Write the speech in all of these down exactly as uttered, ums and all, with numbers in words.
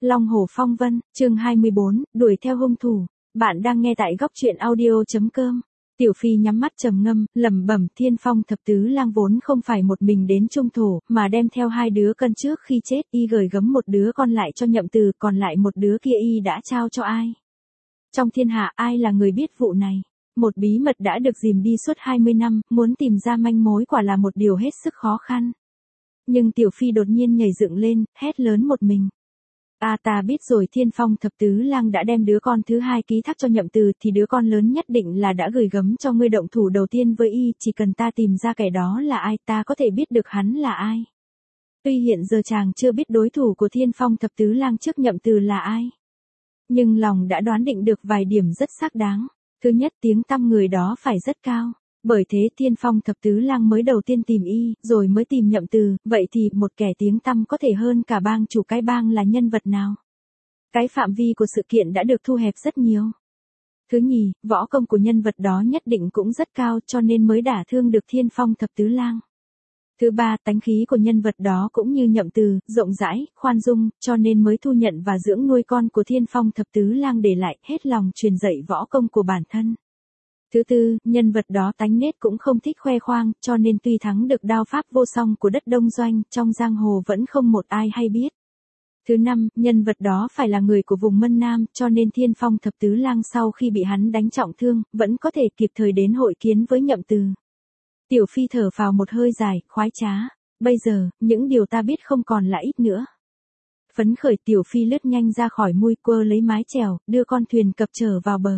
Long Hổ Phong Vân, chương hai mươi bốn, đuổi theo hung thủ. Bạn đang nghe tại góc truyện audio chấm com. Tiểu Phi nhắm mắt trầm ngâm, lẩm bẩm, Thiên Phong thập tứ lang vốn không phải một mình đến trung thổ, mà đem theo hai đứa con trước khi chết, y gửi gấm một đứa con lại cho Nhậm Từ, còn lại một đứa kia y đã trao cho ai? Trong thiên hạ ai là người biết vụ này? Một bí mật đã được dìm đi suốt hai mươi năm, muốn tìm ra manh mối quả là một điều hết sức khó khăn. Nhưng Tiểu Phi đột nhiên nhảy dựng lên, hét lớn một mình. À, ta biết rồi, Thiên Phong thập tứ lang đã đem đứa con thứ hai ký thác cho Nhậm Từ, thì đứa con lớn nhất định là đã gửi gấm cho ngươi động thủ đầu tiên với y, chỉ cần ta tìm ra kẻ đó là ai, ta có thể biết được hắn là ai. Tuy hiện giờ chàng chưa biết đối thủ của Thiên Phong thập tứ lang trước Nhậm Từ là ai, nhưng lòng đã đoán định được vài điểm rất xác đáng. Thứ nhất, tiếng tăm người đó phải rất cao. Bởi thế Thiên Phong thập tứ lang mới đầu tiên tìm y, rồi mới tìm Nhậm Từ, vậy thì một kẻ tiếng tăm có thể hơn cả bang chủ cái bang là nhân vật nào? Cái phạm vi của sự kiện đã được thu hẹp rất nhiều. Thứ nhì, võ công của nhân vật đó nhất định cũng rất cao, cho nên mới đả thương được Thiên Phong thập tứ lang. Thứ ba, tánh khí của nhân vật đó cũng như Nhậm Từ, rộng rãi, khoan dung, cho nên mới thu nhận và dưỡng nuôi con của Thiên Phong thập tứ lang để lại, hết lòng truyền dạy võ công của bản thân. Thứ tư, nhân vật đó tánh nết cũng không thích khoe khoang, cho nên tuy thắng được đao pháp vô song của đất Đông Doanh, trong giang hồ vẫn không một ai hay biết. Thứ năm, nhân vật đó phải là người của vùng Mân Nam, cho nên Thiên Phong thập tứ lang sau khi bị hắn đánh trọng thương, vẫn có thể kịp thời đến hội kiến với Nhậm Từ. Tiểu Phi thở phào một hơi dài, khoái trá. Bây giờ, những điều ta biết không còn là ít nữa. Phấn khởi, Tiểu Phi lướt nhanh ra khỏi mui, quơ lấy mái chèo, đưa con thuyền cập trở vào bờ.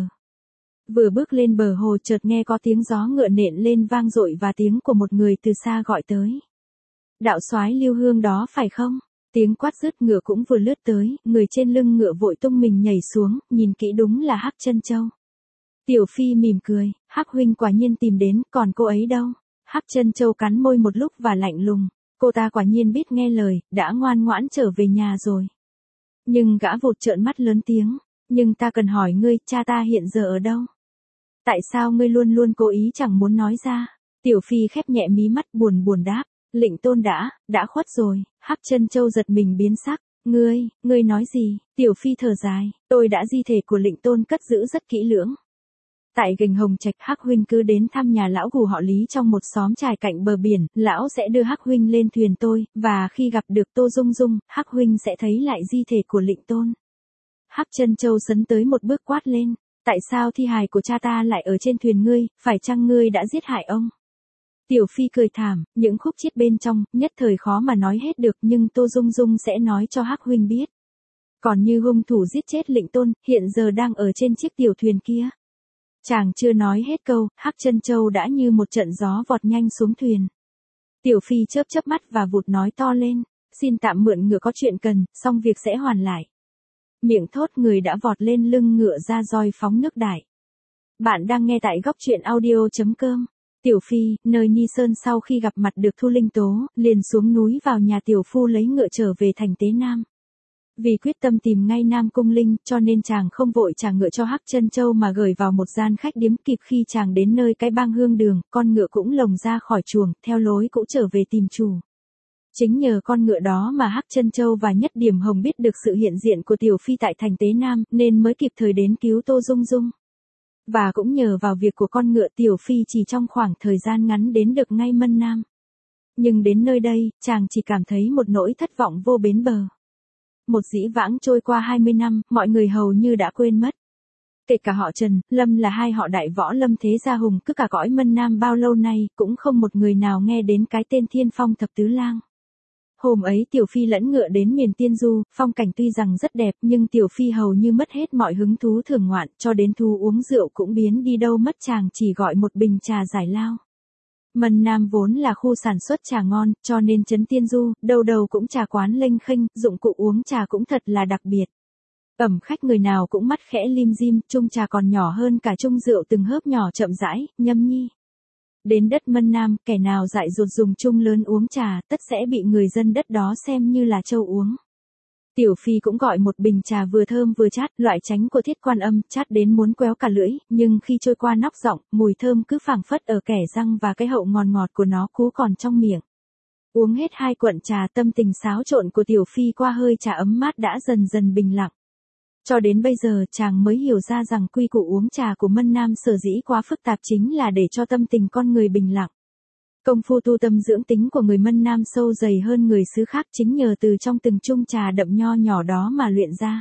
Vừa bước lên bờ hồ chợt nghe có tiếng gió ngựa nện lên vang dội và tiếng của một người từ xa gọi tới. Đạo soái Lưu Hương đó phải không? Tiếng quát dứt, ngựa cũng vừa lướt tới, người trên lưng ngựa vội tung mình nhảy xuống, nhìn kỹ đúng là Hắc Chân Châu. Tiểu Phi mỉm cười, Hắc huynh quả nhiên tìm đến, còn cô ấy đâu? Hắc Chân Châu cắn môi một lúc và lạnh lùng, cô ta quả nhiên biết nghe lời, đã ngoan ngoãn trở về nhà rồi. Nhưng gã vụt trợn mắt lớn tiếng, nhưng ta cần hỏi ngươi, cha ta hiện giờ ở đâu? Tại sao ngươi luôn luôn cố ý chẳng muốn nói ra? Tiểu Phi khép nhẹ mí mắt, buồn buồn đáp, Lệnh Tôn đã, đã khuất rồi. Hắc Chân Châu giật mình biến sắc, ngươi, ngươi nói gì? Tiểu Phi thở dài, tôi đã di thể của Lệnh Tôn cất giữ rất kỹ lưỡng. Tại Gành Hồng Trạch, Hắc huynh cứ đến thăm nhà lão gù họ Lý trong một xóm trài cạnh bờ biển, lão sẽ đưa Hắc huynh lên thuyền tôi, và khi gặp được Tô Dung Dung, Hắc huynh sẽ thấy lại di thể của Lệnh Tôn. Hắc Chân Châu sấn tới một bước quát lên, tại sao thi hài của cha ta lại ở trên thuyền ngươi, phải chăng ngươi đã giết hại ông? Tiểu Phi cười thảm, những khúc chiết bên trong, nhất thời khó mà nói hết được, nhưng Tô Dung Dung sẽ nói cho Hắc huynh biết. Còn như hung thủ giết chết Lệnh Tôn, hiện giờ đang ở trên chiếc tiểu thuyền kia. Chàng chưa nói hết câu, Hắc Chân Châu đã như một trận gió vọt nhanh xuống thuyền. Tiểu Phi chớp chớp mắt và vụt nói to lên, xin tạm mượn ngựa có chuyện cần, xong việc sẽ hoàn lại. Miệng thốt người đã vọt lên lưng ngựa ra roi phóng nước đại. Bạn đang nghe tại góc truyện audio chấm com. Tiểu Phi, nơi Ni Sơn sau khi gặp mặt được Thu Linh Tố, liền xuống núi vào nhà tiểu phu lấy ngựa trở về thành Tế Nam. Vì quyết tâm tìm ngay Nam Cung Linh, cho nên chàng không vội trả ngựa cho Hắc Chân Châu mà gửi vào một gian khách điếm. Kịp khi chàng đến nơi cái bang Hương Đường, con ngựa cũng lồng ra khỏi chuồng, theo lối cũ trở về tìm chủ. Chính nhờ con ngựa đó mà Hắc Chân Châu và Nhất Điểm Hồng biết được sự hiện diện của Tiểu Phi tại thành Tế Nam, nên mới kịp thời đến cứu Tô Dung Dung. Và cũng nhờ vào việc của con ngựa, Tiểu Phi chỉ trong khoảng thời gian ngắn đến được ngay Mân Nam. Nhưng đến nơi đây, chàng chỉ cảm thấy một nỗi thất vọng vô bến bờ. Một dĩ vãng trôi qua hai mươi năm, mọi người hầu như đã quên mất. Kể cả họ Trần, Lâm là hai họ đại võ lâm thế gia hùng cứ cả cõi Mân Nam bao lâu nay, cũng không một người nào nghe đến cái tên Thiên Phong thập tứ lang. Hôm ấy Tiểu Phi lẫn ngựa đến miền Tiên Du, phong cảnh tuy rằng rất đẹp nhưng Tiểu Phi hầu như mất hết mọi hứng thú thưởng ngoạn, cho đến thú uống rượu cũng biến đi đâu mất, chàng chỉ gọi một bình trà giải lao. Mân Nam vốn là khu sản xuất trà ngon, cho nên trấn Tiên Du, đâu đâu cũng trà quán lênh khênh, dụng cụ uống trà cũng thật là đặc biệt. Ẩm khách người nào cũng mắt khẽ lim dim, chung trà còn nhỏ hơn cả chung rượu từng hớp nhỏ chậm rãi, nhâm nhi. Đến đất Mân Nam, kẻ nào dại dột dùng chung lớn uống trà, tất sẽ bị người dân đất đó xem như là trâu uống. Tiểu Phi cũng gọi một bình trà vừa thơm vừa chát, loại tránh của Thiết Quan Âm, chát đến muốn quéo cả lưỡi, nhưng khi trôi qua nóc giọng, mùi thơm cứ phảng phất ở kẻ răng và cái hậu ngọt ngọt của nó cú còn trong miệng. Uống hết hai cuộn trà, tâm tình xáo trộn của Tiểu Phi qua hơi trà ấm mát đã dần dần bình lặng. Cho đến bây giờ chàng mới hiểu ra rằng quy củ uống trà của Mân Nam sở dĩ quá phức tạp chính là để cho tâm tình con người bình lặng. Công phu tu tâm dưỡng tính của người Mân Nam sâu dày hơn người xứ khác chính nhờ từ trong từng chung trà đậm nho nhỏ đó mà luyện ra.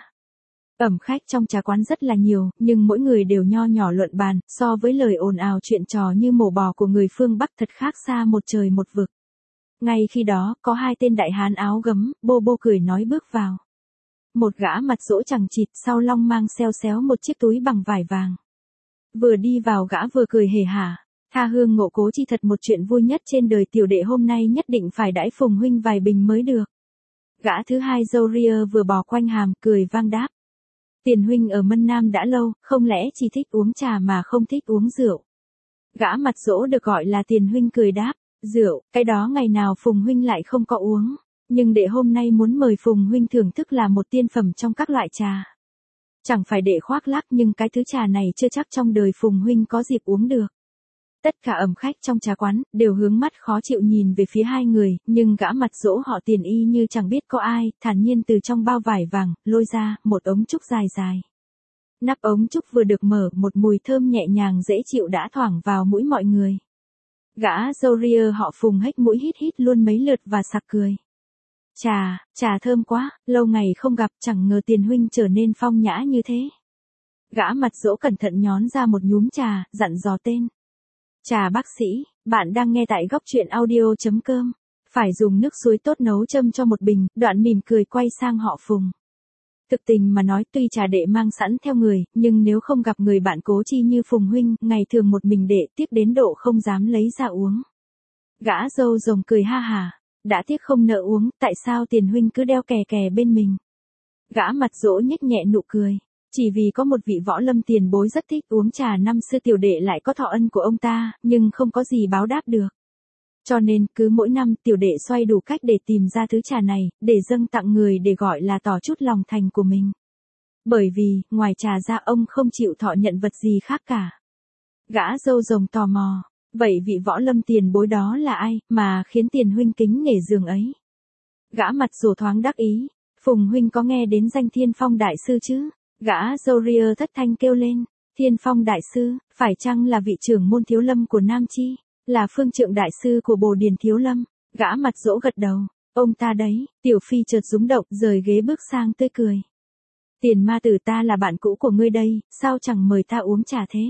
Ẩm khách trong trà quán rất là nhiều, nhưng mỗi người đều nho nhỏ luận bàn, so với lời ồn ào chuyện trò như mổ bò của người phương Bắc thật khác xa một trời một vực. Ngay khi đó, có hai tên đại hán áo gấm, bô bô cười nói bước vào. Một gã mặt rỗ chằng chịt, sau long mang xeo xéo một chiếc túi bằng vải vàng. Vừa đi vào gã vừa cười hề hả. Tha hương ngộ cố chi thật một chuyện vui nhất trên đời, tiểu đệ hôm nay nhất định phải đãi Phùng huynh vài bình mới được. Gã thứ hai râu ria vừa bò quanh hàm, cười vang đáp. Tiền huynh ở Mân Nam đã lâu, không lẽ chỉ thích uống trà mà không thích uống rượu. Gã mặt rỗ được gọi là Tiền huynh cười đáp. Rượu, cái đó ngày nào Phùng huynh lại không có uống. Nhưng đệ hôm nay muốn mời Phùng huynh thưởng thức là một tiên phẩm trong các loại trà. Chẳng phải đệ khoác lác, nhưng cái thứ trà này chưa chắc trong đời Phùng huynh có dịp uống được. Tất cả ẩm khách trong trà quán đều hướng mắt khó chịu nhìn về phía hai người, nhưng gã mặt rỗ họ Tiền y như chẳng biết có ai, thản nhiên từ trong bao vải vàng lôi ra một ống trúc dài dài. Nắp ống trúc vừa được mở, một mùi thơm nhẹ nhàng dễ chịu đã thoảng vào mũi mọi người. Gã râu ria họ Phùng hếch mũi hít hít luôn mấy lượt và sặc cười. Trà, trà thơm quá, lâu ngày không gặp, chẳng ngờ Tiền huynh trở nên phong nhã như thế. Gã mặt rỗ cẩn thận nhón ra một nhúm trà, dặn dò tên. Trà bác sĩ, bạn đang nghe tại góc truyện audio.com. Phải dùng nước suối tốt nấu châm cho một bình, đoạn mỉm cười quay sang họ Phùng. Thực tình mà nói, tuy trà đệ mang sẵn theo người, nhưng nếu không gặp người bạn cố chi như Phùng huynh, ngày thường một mình đệ tiếc đến độ không dám lấy ra uống. Gã râu rồng cười ha hà. Đã tiếc không nỡ uống, tại sao Tiền huynh cứ đeo kè kè bên mình. Gã mặt rỗ nhếch nhẹ nụ cười. Chỉ vì có một vị võ lâm tiền bối rất thích uống trà, năm xưa tiểu đệ lại có thọ ân của ông ta, nhưng không có gì báo đáp được. Cho nên, cứ mỗi năm tiểu đệ xoay đủ cách để tìm ra thứ trà này, để dâng tặng người để gọi là tỏ chút lòng thành của mình. Bởi vì, ngoài trà ra ông không chịu thọ nhận vật gì khác cả. Gã râu rồng tò mò. Vậy vị võ lâm tiền bối đó là ai, mà khiến Tiền huynh kính nể giường ấy? Gã mặt rồ thoáng đắc ý. Phùng huynh có nghe đến danh Thiên Phong Đại Sư chứ? Gã râu ria thất thanh kêu lên. Thiên Phong Đại Sư, phải chăng là vị trưởng môn Thiếu Lâm của Nam Chi? Là phương trượng đại sư của Bồ Điền Thiếu Lâm? Gã mặt rỗ gật đầu. Ông ta đấy. Tiểu Phi chợt rúng động, rời ghế bước sang tươi cười. Tiền ma tử, ta là bạn cũ của ngươi đây, sao chẳng mời ta uống trà thế?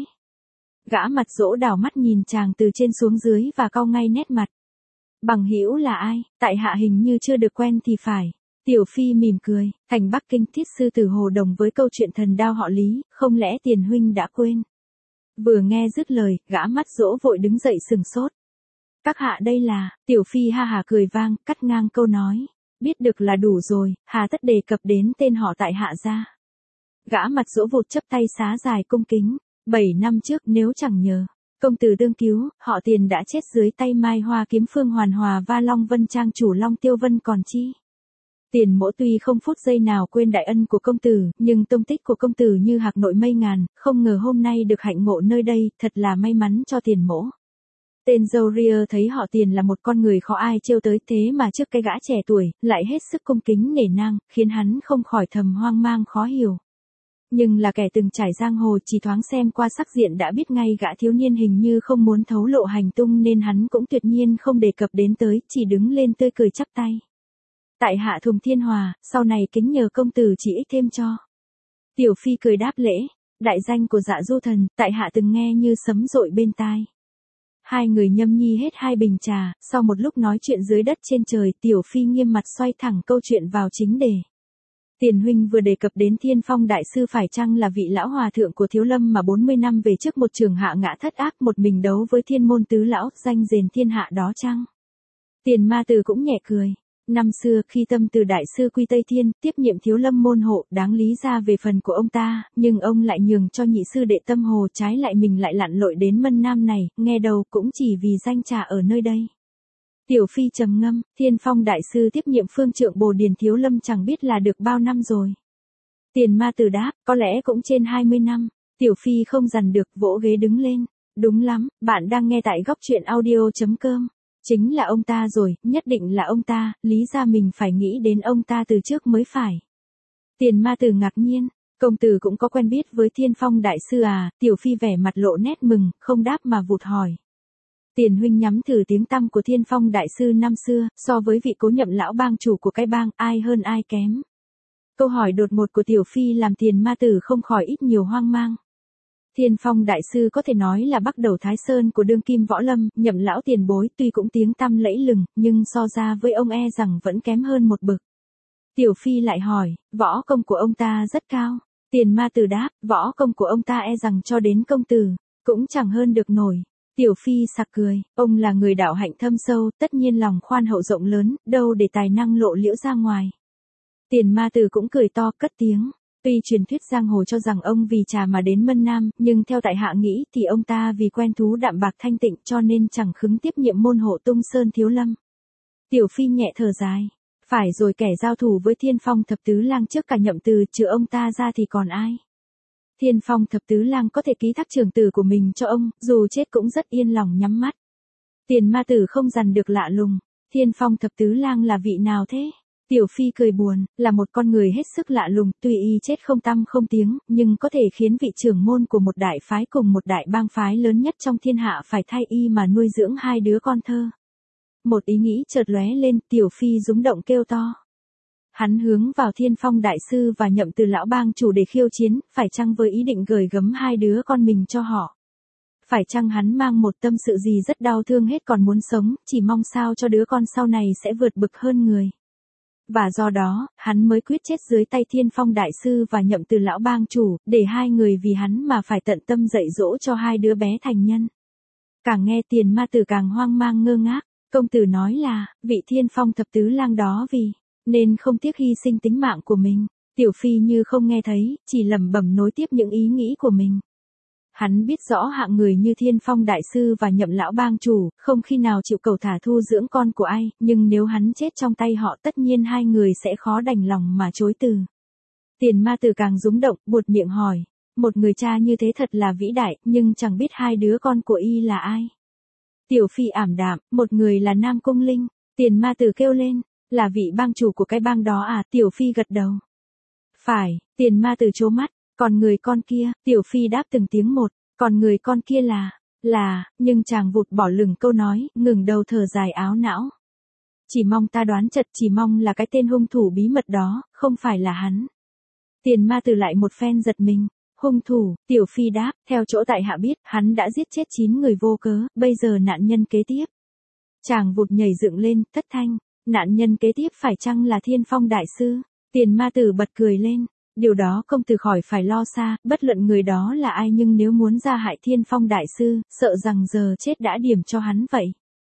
Gã mặt rỗ đảo mắt nhìn chàng từ trên xuống dưới và cau ngay nét mặt. Bằng hữu là ai, tại hạ hình như chưa được quen thì phải. Tiểu Phi mỉm cười, thành Bắc Kinh thiết sư tử Hồ Đồng với câu chuyện thần đao họ Lý, không lẽ Tiền huynh đã quên? Vừa nghe dứt lời, gã mắt rỗ vội đứng dậy sừng sốt. Các hạ đây là, Tiểu Phi ha hà cười vang, cắt ngang câu nói. Biết được là đủ rồi, hà tất đề cập đến tên họ tại hạ ra. Gã mặt rỗ vụt chấp tay xá dài cung kính. Bảy năm trước nếu chẳng nhờ, công tử tương cứu, họ Tiền đã chết dưới tay Mai Hoa kiếm Phương Hoàn Hòa và Long Vân Trang chủ Long Tiêu Vân còn chi. Tiền mỗ tuy không phút giây nào quên đại ân của công tử, nhưng tông tích của công tử như hạc nội mây ngàn, không ngờ hôm nay được hạnh ngộ nơi đây, thật là may mắn cho Tiền mỗ. Tên dâu ria thấy họ Tiền là một con người khó ai trêu tới, thế mà trước cái gã trẻ tuổi, lại hết sức cung kính nể nang, khiến hắn không khỏi thầm hoang mang khó hiểu. Nhưng là kẻ từng trải giang hồ, chỉ thoáng xem qua sắc diện đã biết ngay gã thiếu niên hình như không muốn thấu lộ hành tung, nên hắn cũng tuyệt nhiên không đề cập đến tới, chỉ đứng lên tươi cười chắp tay. Tại hạ Thùng Thiên Hòa, sau này kính nhờ công tử chỉ ích thêm cho. Tiểu Phi cười đáp lễ. Đại danh của Dạ Du Thần, tại hạ từng nghe như sấm dội bên tai. Hai người nhâm nhi hết hai bình trà, sau một lúc nói chuyện dưới đất trên trời, Tiểu Phi nghiêm mặt xoay thẳng câu chuyện vào chính đề. Tiền huynh vừa đề cập đến Thiên Phong Đại Sư, phải chăng là vị lão hòa thượng của Thiếu Lâm mà bốn mươi năm về trước một trường hạ ngã thất ác, một mình đấu với thiên môn tứ lão, danh rền thiên hạ đó chăng? Tiền ma tử cũng nhẹ cười. Năm xưa khi Tâm Từ Đại Sư quy Tây Thiên, tiếp nhiệm Thiếu Lâm môn hộ, đáng lý ra về phần của ông ta, nhưng ông lại nhường cho nhị sư đệ Tâm Hồ, trái lại mình lại lặn lội đến Mân Nam này, nghe đầu cũng chỉ vì danh trà ở nơi đây. Tiểu Phi trầm ngâm, Thiên Phong Đại Sư tiếp nhiệm phương trượng Bồ Điền Thiếu Lâm chẳng biết là được bao năm rồi. Tiền ma tử đáp, có lẽ cũng trên hai mươi năm. Tiểu Phi không dằn được, vỗ ghế đứng lên. Đúng lắm, bạn đang nghe tại góc truyện audio chấm com. Chính là ông ta rồi, nhất định là ông ta, lý ra mình phải nghĩ đến ông ta từ trước mới phải. Tiền ma tử ngạc nhiên, công tử cũng có quen biết với Thiên Phong đại sư à, Tiểu Phi vẻ mặt lộ nét mừng, không đáp mà vụt hỏi. Tiền huynh nhắm thử tiếng tăm của Thiên Phong đại sư năm xưa, so với vị Cố Nhậm lão bang chủ của cái bang, ai hơn ai kém. Câu hỏi đột ngột của Tiểu Phi làm Tiền ma tử không khỏi ít nhiều hoang mang. Thiên Phong đại sư có thể nói là bắt đầu Thái Sơn của đương kim võ lâm, Nhậm lão tiền bối tuy cũng tiếng tăm lẫy lừng, nhưng so ra với ông e rằng vẫn kém hơn một bậc. Tiểu Phi lại hỏi, võ công của ông ta rất cao. Tiền ma tử đáp, võ công của ông ta e rằng cho đến công tử, cũng chẳng hơn được nổi. Tiểu Phi sặc cười, ông là người đạo hạnh thâm sâu, tất nhiên lòng khoan hậu rộng lớn, đâu để tài năng lộ liễu ra ngoài. Tiền ma tử cũng cười to, cất tiếng. Tuy truyền thuyết giang hồ cho rằng ông vì trà mà đến Mân Nam, nhưng theo tại hạ nghĩ thì ông ta vì quen thú đạm bạc thanh tịnh cho nên chẳng khứng tiếp nhiệm môn hộ Tung Sơn Thiếu Lâm. Tiểu Phi nhẹ thở dài. Phải rồi, kẻ giao thủ với Thiên Phong thập tứ lang trước cả Nhậm Từ trừ ông ta ra thì còn ai? Thiên Phong thập tứ lang có thể ký thác trường tử của mình cho ông, dù chết cũng rất yên lòng nhắm mắt. Tiền ma tử không dằn được lạ lùng. Thiên Phong thập tứ lang là vị nào thế? Tiểu Phi cười buồn, là một con người hết sức lạ lùng, tuy y chết không tăm không tiếng, nhưng có thể khiến vị trưởng môn của một đại phái cùng một đại bang phái lớn nhất trong thiên hạ phải thay y mà nuôi dưỡng hai đứa con thơ. Một ý nghĩ chợt lóe lên, Tiểu Phi rúng động kêu to. Hắn hướng vào Thiên Phong đại sư và Nhậm Từ lão bang chủ để khiêu chiến, phải chăng với ý định gửi gắm hai đứa con mình cho họ? Phải chăng hắn mang một tâm sự gì rất đau thương hết còn muốn sống, chỉ mong sao cho đứa con sau này sẽ vượt bực hơn người? Và do đó, hắn mới quyết chết dưới tay Thiên Phong đại sư và Nhậm Từ lão bang chủ, để hai người vì hắn mà phải tận tâm dạy dỗ cho hai đứa bé thành nhân. Càng nghe Tiền ma tử càng hoang mang ngơ ngác, công tử nói là, vị Thiên Phong thập tứ lang đó vì, nên không tiếc hy sinh tính mạng của mình. Tiểu Phi như không nghe thấy, chỉ lẩm bẩm nối tiếp những ý nghĩ của mình. Hắn biết rõ hạng người như Thiên Phong đại sư và Nhậm lão bang chủ, không khi nào chịu cầu thả thu dưỡng con của ai, nhưng nếu hắn chết trong tay họ tất nhiên hai người sẽ khó đành lòng mà chối từ. Tiền ma tử càng rúng động, buột miệng hỏi, một người cha như thế thật là vĩ đại, nhưng chẳng biết hai đứa con của y là ai. Tiểu Phi ảm đạm, một người là Nam Cung Linh. Tiền ma tử kêu lên, là vị bang chủ của cái bang đó à? Tiểu Phi gật đầu. Phải, Tiền ma tử trố mắt. Còn người con kia, Tiểu Phi đáp từng tiếng một, còn người con kia là, là, nhưng chàng vụt bỏ lửng câu nói, ngừng đầu thở dài áo não. Chỉ mong ta đoán chật, chỉ mong là cái tên hung thủ bí mật đó, không phải là hắn. Tiền ma tử lại một phen giật mình, hung thủ, Tiểu Phi đáp, theo chỗ tại hạ biết, hắn đã giết chết chín người vô cớ, bây giờ nạn nhân kế tiếp. Chàng vụt nhảy dựng lên, thất thanh, nạn nhân kế tiếp phải chăng là Thiên Phong đại sư? Tiền ma tử bật cười lên. Điều đó công tử khỏi phải lo xa, bất luận người đó là ai nhưng nếu muốn ra hại Thiên Phong đại sư, sợ rằng giờ chết đã điểm cho hắn vậy.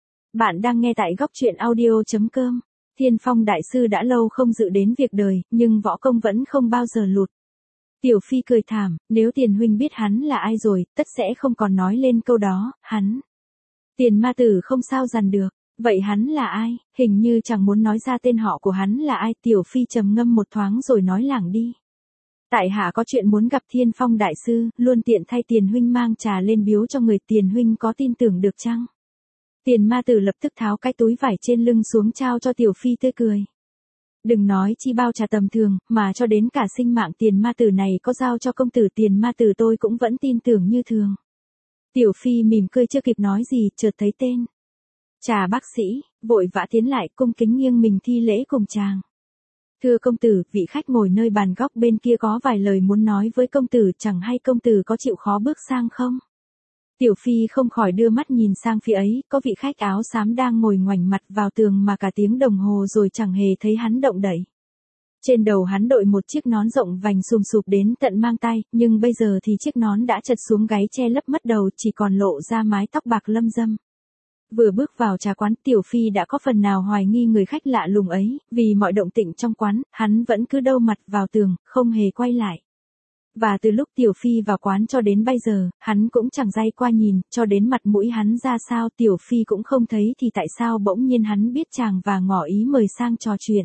Bạn đang nghe tại góc truyện audio chấm com. Thiên Phong đại sư đã lâu không dự đến việc đời, nhưng võ công vẫn không bao giờ lụt. Tiểu Phi cười thảm, nếu Tiền huynh biết hắn là ai rồi, tất sẽ không còn nói lên câu đó, hắn. Tiền ma tử không sao dằn được, vậy hắn là ai? Hình như chẳng muốn nói ra tên họ của hắn là ai. Tiểu Phi trầm ngâm một thoáng rồi nói lảng đi. Tại hạ có chuyện muốn gặp Thiên Phong đại sư, luôn tiện thay Tiền huynh mang trà lên biếu cho người. Tiền huynh có tin tưởng được chăng? Tiền ma tử lập tức tháo cái túi vải trên lưng xuống trao cho Tiểu Phi tươi cười. Đừng nói chi bao trà tầm thường, mà cho đến cả sinh mạng Tiền ma tử này có giao cho công tử Tiền ma tử tôi cũng vẫn tin tưởng như thường. Tiểu Phi mỉm cười chưa kịp nói gì, chợt thấy tên. Trà bác sĩ, vội vã tiến lại cung kính nghiêng mình thi lễ cùng chàng. Thưa công tử, vị khách ngồi nơi bàn góc bên kia có vài lời muốn nói với công tử, chẳng hay công tử có chịu khó bước sang không? Tiểu Phi không khỏi đưa mắt nhìn sang phía ấy, có vị khách áo xám đang ngồi ngoảnh mặt vào tường mà cả tiếng đồng hồ rồi chẳng hề thấy hắn động đậy. Trên đầu hắn đội một chiếc nón rộng vành xùm xụp đến tận mang tay, nhưng bây giờ thì chiếc nón đã chật xuống gáy che lấp mất đầu, chỉ còn lộ ra mái tóc bạc lâm dâm. Vừa bước vào trà quán, Tiểu Phi đã có phần nào hoài nghi người khách lạ lùng ấy, vì mọi động tĩnh trong quán, hắn vẫn cứ đâu mặt vào tường, không hề quay lại. Và từ lúc Tiểu Phi vào quán cho đến bây giờ, hắn cũng chẳng day qua nhìn, cho đến mặt mũi hắn ra sao Tiểu Phi cũng không thấy thì tại sao bỗng nhiên hắn biết chàng và ngỏ ý mời sang trò chuyện.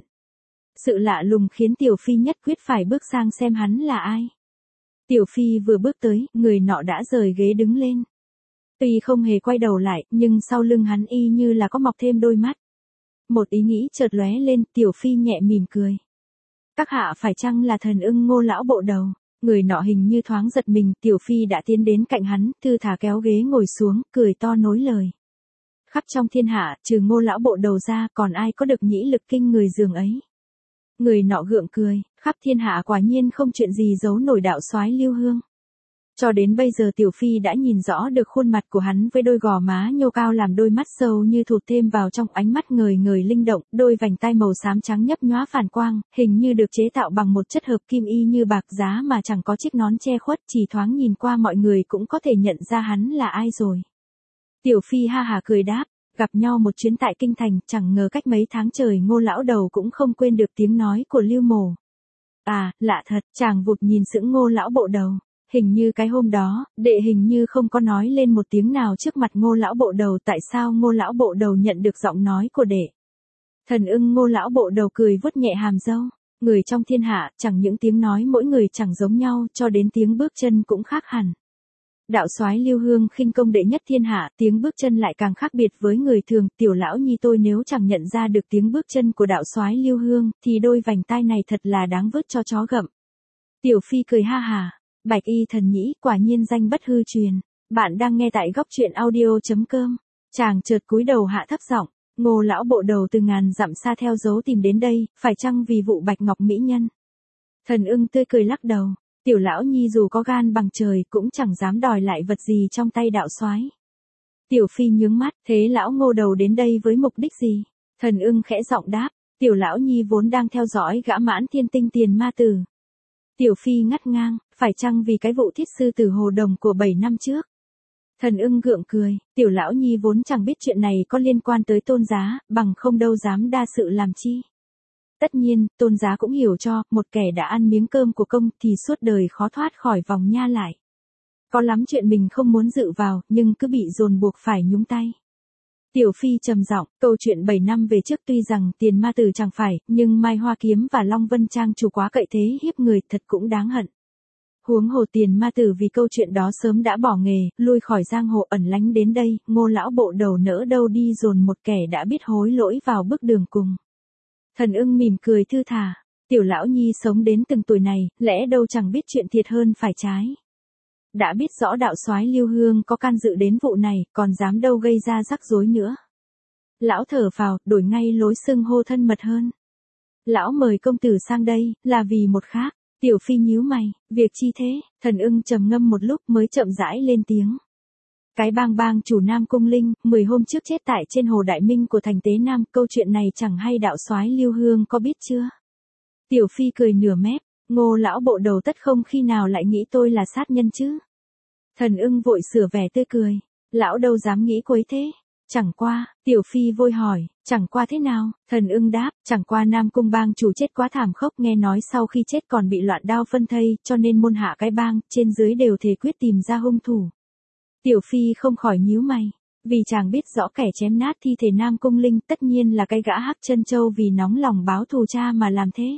Sự lạ lùng khiến Tiểu Phi nhất quyết phải bước sang xem hắn là ai. Tiểu Phi vừa bước tới, người nọ đã rời ghế đứng lên. Tuy không hề quay đầu lại, nhưng sau lưng hắn y như là có mọc thêm đôi mắt. Một ý nghĩ chợt lóe lên, Tiểu Phi nhẹ mỉm cười. Các hạ phải chăng là thần ưng Ngô lão bộ đầu? Người nọ hình như thoáng giật mình, Tiểu Phi đã tiến đến cạnh hắn, thư thả kéo ghế ngồi xuống, cười to nối lời. Khắp trong thiên hạ, trừ Ngô lão bộ đầu ra, còn ai có được nhĩ lực kinh người dường ấy? Người nọ gượng cười, khắp thiên hạ quả nhiên không chuyện gì giấu nổi đạo soái Lưu Hương. Cho đến bây giờ Tiểu Phi đã nhìn rõ được khuôn mặt của hắn với đôi gò má nhô cao làm đôi mắt sâu như thụt thêm vào trong ánh mắt ngời ngời linh động, đôi vành tai màu xám trắng nhấp nhóa phản quang, hình như được chế tạo bằng một chất hợp kim y như bạc giá mà chẳng có chiếc nón che khuất, chỉ thoáng nhìn qua mọi người cũng có thể nhận ra hắn là ai rồi. Tiểu Phi ha hả cười đáp, gặp nhau một chuyến tại kinh thành, chẳng ngờ cách mấy tháng trời Ngô lão đầu cũng không quên được tiếng nói của Lưu Mổ. À, lạ thật, chàng vụt nhìn sững Ngô lão bộ đầu. Hình như cái hôm đó, đệ hình như không có nói lên một tiếng nào trước mặt Ngô lão bộ đầu, tại sao Ngô lão bộ đầu nhận được giọng nói của đệ? Thần ưng Ngô lão bộ đầu cười vuốt nhẹ hàm râu, người trong thiên hạ, chẳng những tiếng nói mỗi người chẳng giống nhau, cho đến tiếng bước chân cũng khác hẳn. Đạo soái Lưu Hương khinh công đệ nhất thiên hạ, tiếng bước chân lại càng khác biệt với người thường, tiểu lão nhi tôi nếu chẳng nhận ra được tiếng bước chân của đạo soái Lưu Hương, thì đôi vành tai này thật là đáng vứt cho chó gặm. Tiểu Phi cười ha hà. Bạch y thần nhĩ, quả nhiên danh bất hư truyền. Bạn đang nghe tại góc truyện audio.com. Chàng chợt cúi đầu hạ thấp giọng, Ngô lão bộ đầu từ ngàn dặm xa theo dấu tìm đến đây, phải chăng vì vụ bạch ngọc mỹ nhân? Thần ưng tươi cười lắc đầu, tiểu lão nhi dù có gan bằng trời cũng chẳng dám đòi lại vật gì trong tay đạo soái. Tiểu Phi nhướng mắt, thế lão Ngô đầu đến đây với mục đích gì? Thần ưng khẽ giọng đáp, tiểu lão nhi vốn đang theo dõi gã Mãn Thiên Tinh Tiền ma tử. Tiểu Phi ngắt ngang, phải chăng vì cái vụ thiết sư tử hồ đồng của bảy năm trước? Thần ưng gượng cười, tiểu lão nhi vốn chẳng biết chuyện này có liên quan tới Tôn giá, bằng không đâu dám đa sự làm chi. Tất nhiên, Tôn giá cũng hiểu cho, một kẻ đã ăn miếng cơm của công thì suốt đời khó thoát khỏi vòng nha lại. Có lắm chuyện mình không muốn dự vào, nhưng cứ bị dồn buộc phải nhúng tay. Tiểu Phi trầm giọng, câu chuyện bảy năm về trước tuy rằng Tiền ma tử chẳng phải, nhưng Mai Hoa Kiếm và Long Vân Trang chủ quá cậy thế hiếp người thật cũng đáng hận. Huống hồ Tiền ma tử vì câu chuyện đó sớm đã bỏ nghề, lui khỏi giang hồ ẩn lánh đến đây, Ngô lão bộ đầu nỡ đâu đi dồn một kẻ đã biết hối lỗi vào bước đường cùng. Thần ưng mỉm cười thư thả, tiểu lão nhi sống đến từng tuổi này, lẽ đâu chẳng biết chuyện thiệt hơn phải trái. Đã biết rõ đạo soái Lưu Hương có can dự đến vụ này, còn dám đâu gây ra rắc rối nữa. Lão thở phào, đổi ngay lối xưng hô thân mật hơn. Lão mời công tử sang đây, là vì một khác. Tiểu Phi nhíu mày, việc chi thế? Thần ưng trầm ngâm một lúc mới chậm rãi lên tiếng. Cái bang bang chủ Nam Cung Linh, mười hôm trước chết tại trên hồ Đại Minh của thành Tế Nam, câu chuyện này chẳng hay đạo soái Lưu Hương có biết chưa? Tiểu Phi cười nửa mép, Ngô lão bộ đầu tất không khi nào lại nghĩ tôi là sát nhân chứ? Thần ưng vội sửa vẻ tươi cười, lão đâu dám nghĩ quấy thế. Chẳng qua, Tiểu Phi vội hỏi, chẳng qua thế nào? Thần ưng đáp, chẳng qua Nam Cung bang chủ chết quá thảm khốc, nghe nói sau khi chết còn bị loạn đao phân thây, cho nên môn hạ cái bang, trên dưới đều thề quyết tìm ra hung thủ. Tiểu Phi không khỏi nhíu mày, vì chàng biết rõ kẻ chém nát thi thể Nam Cung Linh tất nhiên là cái gã Hắc Chân Châu vì nóng lòng báo thù cha mà làm thế.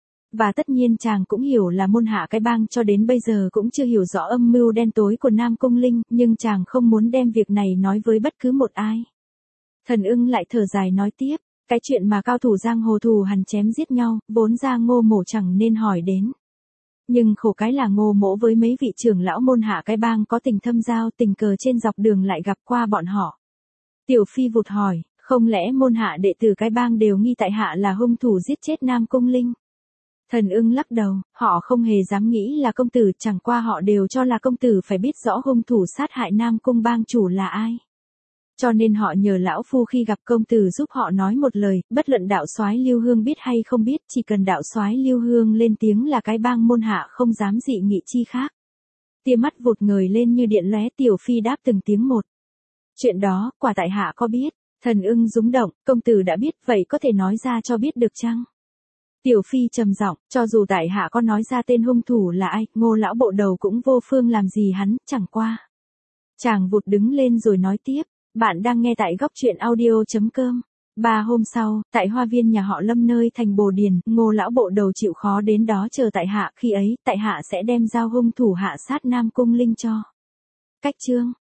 Và tất nhiên chàng cũng hiểu là môn hạ cái bang cho đến bây giờ cũng chưa hiểu rõ âm mưu đen tối của Nam Cung Linh, nhưng chàng không muốn đem việc này nói với bất cứ một ai. Thần ưng lại thở dài nói tiếp, cái chuyện mà cao thủ giang hồ thù hằn chém giết nhau, vốn ra Ngô mổ chẳng nên hỏi đến. Nhưng khổ cái là Ngô mỗ với mấy vị trưởng lão môn hạ cái bang có tình thâm giao, tình cờ trên dọc đường lại gặp qua bọn họ. Tiểu Phi vụt hỏi, không lẽ môn hạ đệ tử cái bang đều nghi tại hạ là hung thủ giết chết Nam Cung Linh? Thần ưng lắc đầu, họ không hề dám nghĩ là công tử, chẳng qua họ đều cho là công tử phải biết rõ hung thủ sát hại Nam Cung bang chủ là ai. Cho nên họ nhờ lão phu khi gặp công tử giúp họ nói một lời, bất luận đạo soái Lưu Hương biết hay không biết, chỉ cần đạo soái Lưu Hương lên tiếng là cái bang môn hạ không dám dị nghị chi khác. Tia mắt vụt ngời lên như điện lóe. Tiểu Phi đáp từng tiếng một. Chuyện đó, quả tại hạ có biết. Thần ưng rúng động, công tử đã biết, vậy có thể nói ra cho biết được chăng? Tiểu Phi trầm giọng, cho dù tại hạ có nói ra tên hung thủ là ai, Ngô lão bộ đầu cũng vô phương làm gì hắn, chẳng qua. Chàng vụt đứng lên rồi nói tiếp, bạn đang nghe tại góc truyện audio.com. Ba hôm sau, tại hoa viên nhà họ Lâm nơi thành Bồ Điền, Ngô lão bộ đầu chịu khó đến đó chờ tại hạ, khi ấy, tại hạ sẽ đem giao hung thủ hạ sát Nam Cung Linh cho. Cách chương